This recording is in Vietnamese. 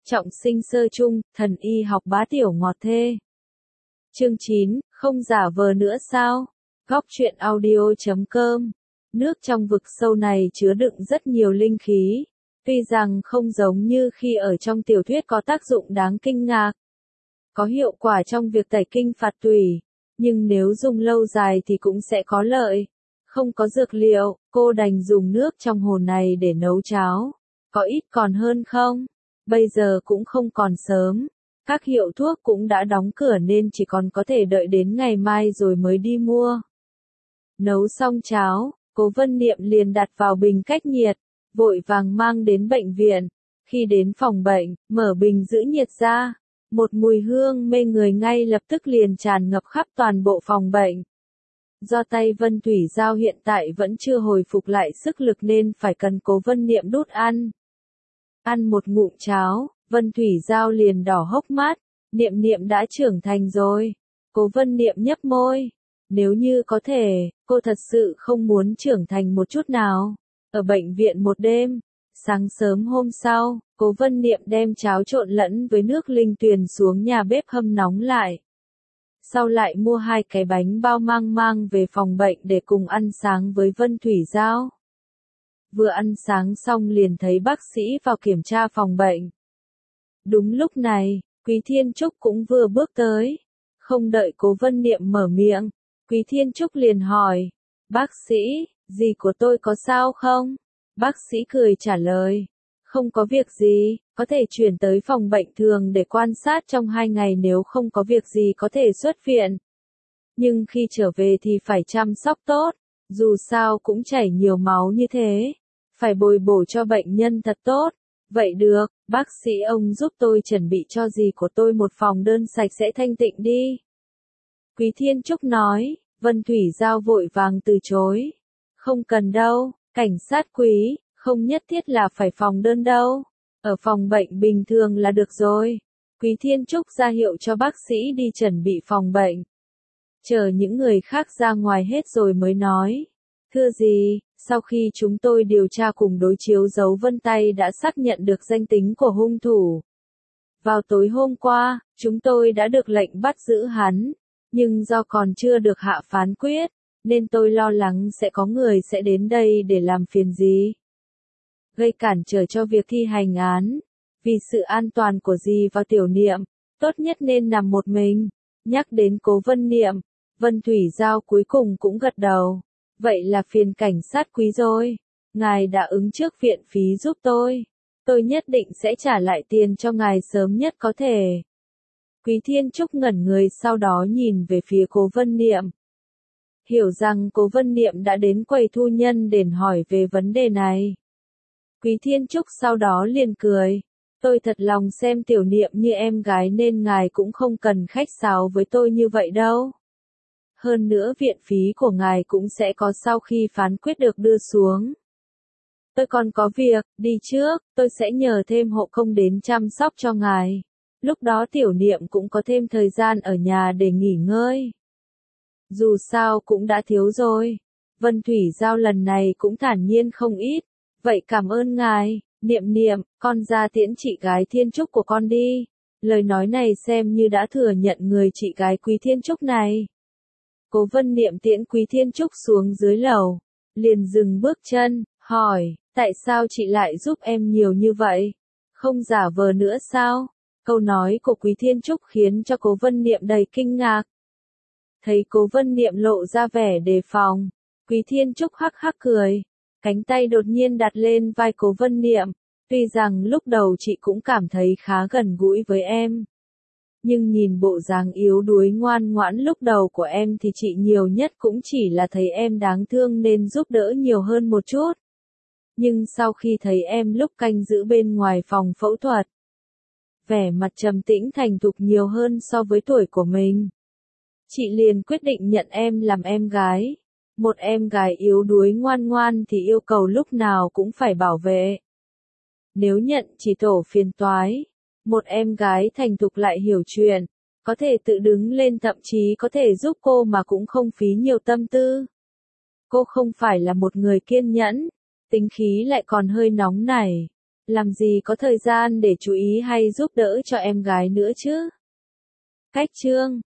Trọng sinh sơ chung, thần y học bá tiểu ngọt thê. Chương 9, không giả vờ nữa sao? Góc truyện audio.com. Nước trong vực sâu này chứa đựng rất nhiều linh khí, tuy rằng không giống như khi ở trong tiểu thuyết có tác dụng đáng kinh ngạc, có hiệu quả trong việc tẩy kinh phạt tủy, nhưng nếu dùng lâu dài thì cũng sẽ có lợi. Không có dược liệu, cô đành dùng nước trong hồ này để nấu cháo. Có ít còn hơn không? Bây giờ cũng không còn sớm. Các hiệu thuốc cũng đã đóng cửa nên chỉ còn có thể đợi đến ngày mai rồi mới đi mua. Nấu xong cháo, Cố Vân Niệm liền đặt vào bình cách nhiệt, vội vàng mang đến bệnh viện. Khi đến phòng bệnh, mở bình giữ nhiệt ra, một mùi hương mê người ngay lập tức liền tràn ngập khắp toàn bộ phòng bệnh. Do tay Vân Thủy Giao hiện tại vẫn chưa hồi phục lại sức lực nên phải cần Cố Vân Niệm đút ăn. Ăn một ngụm cháo, Vân Thủy Giao liền đỏ hốc mắt, Niệm Niệm đã trưởng thành rồi. Cố Vân Niệm nhấp môi. Nếu như có thể, cô thật sự không muốn trưởng thành một chút nào. Ở bệnh viện một đêm, sáng sớm hôm sau, Cố Vân Niệm đem cháo trộn lẫn với nước linh tuyền xuống nhà bếp hâm nóng lại. Sau lại mua 2 cái bánh bao mang về phòng bệnh để cùng ăn sáng với Vân Thủy Giao. Vừa ăn sáng xong liền thấy bác sĩ vào kiểm tra phòng bệnh. Đúng lúc này, Quý Thiên Trúc cũng vừa bước tới. Không đợi Cố Vân Niệm mở miệng, Quý Thiên Trúc liền hỏi, bác sĩ, dì của tôi có sao không? Bác sĩ cười trả lời, không có việc gì, có thể chuyển tới phòng bệnh thường để quan sát trong 2 ngày, nếu không có việc gì có thể xuất viện. Nhưng khi trở về thì phải chăm sóc tốt, dù sao cũng chảy nhiều máu như thế, phải bồi bổ cho bệnh nhân thật tốt. Vậy được, bác sĩ ông giúp tôi chuẩn bị cho dì của tôi một phòng đơn sạch sẽ thanh tịnh đi. Quý Thiên Trúc nói. Vân Thủy Giao vội vàng từ chối. Không cần đâu, cảnh sát Quý, không nhất thiết là phải phòng đơn đâu. Ở phòng bệnh bình thường là được rồi. Quý Thiên Trúc ra hiệu cho bác sĩ đi chuẩn bị phòng bệnh. Chờ những người khác ra ngoài hết rồi mới nói. Thưa dì, sau khi chúng tôi điều tra cùng đối chiếu dấu vân tay đã xác nhận được danh tính của hung thủ. Vào tối hôm qua, chúng tôi đã được lệnh bắt giữ hắn. Nhưng do còn chưa được hạ phán quyết, nên tôi lo lắng sẽ có người sẽ đến đây để làm phiền dì, gây cản trở cho việc thi hành án. Vì sự an toàn của dì và tiểu Niệm, tốt nhất nên nằm một mình. Nhắc đến Cố Vân Niệm, Vân Thủy Giao cuối cùng cũng gật đầu. Vậy là phiền cảnh sát Quý rồi. Ngài đã ứng trước viện phí giúp tôi. Tôi nhất định sẽ trả lại tiền cho ngài sớm nhất có thể. Quý Thiên Trúc ngẩn người, sau đó nhìn về phía Cố Vân Niệm. Hiểu rằng Cố Vân Niệm đã đến quầy thu nhân để hỏi về vấn đề này. Quý Thiên Trúc sau đó liền cười. Tôi thật lòng xem tiểu Niệm như em gái nên ngài cũng không cần khách sáo với tôi như vậy đâu. Hơn nữa viện phí của ngài cũng sẽ có sau khi phán quyết được đưa xuống. Tôi còn có việc, đi trước, tôi sẽ nhờ thêm hộ công đến chăm sóc cho ngài. Lúc đó tiểu Niệm cũng có thêm thời gian ở nhà để nghỉ ngơi. Dù sao cũng đã thiếu rồi. Vân Thủy Giao lần này cũng thản nhiên không ít. Vậy cảm ơn ngài, Niệm Niệm, con ra tiễn chị gái Thiên Trúc của con đi. Lời nói này xem như đã thừa nhận người chị gái Quý Thiên Trúc này. Cố Vân Niệm tiễn Quý Thiên Trúc xuống dưới lầu, liền dừng bước chân, hỏi, tại sao chị lại giúp em nhiều như vậy? Không giả vờ nữa sao? Câu nói của Quý Thiên Trúc khiến cho Cố Vân Niệm đầy kinh ngạc. Thấy Cố Vân Niệm lộ ra vẻ đề phòng, Quý Thiên Trúc hắc hắc cười, cánh tay đột nhiên đặt lên vai Cố Vân Niệm. Tuy rằng lúc đầu chị cũng cảm thấy khá gần gũi với em, nhưng nhìn bộ dáng yếu đuối ngoan ngoãn lúc đầu của em thì chị nhiều nhất cũng chỉ là thấy em đáng thương nên giúp đỡ nhiều hơn một chút. Nhưng sau khi thấy em lúc canh giữ bên ngoài phòng phẫu thuật, vẻ mặt trầm tĩnh thành thục nhiều hơn so với tuổi của mình, chị liền quyết định nhận em làm em gái. Một em gái yếu đuối ngoan ngoan thì yêu cầu lúc nào cũng phải bảo vệ. Nếu nhận chỉ tổ phiền toái. Một em gái thành thục lại hiểu chuyện, có thể tự đứng lên, thậm chí có thể giúp cô mà cũng không phí nhiều tâm tư. Cô không phải là một người kiên nhẫn, tính khí lại còn hơi nóng nảy. làm gì có thời gian để chú ý hay giúp đỡ cho em gái nữa chứ. Cách chương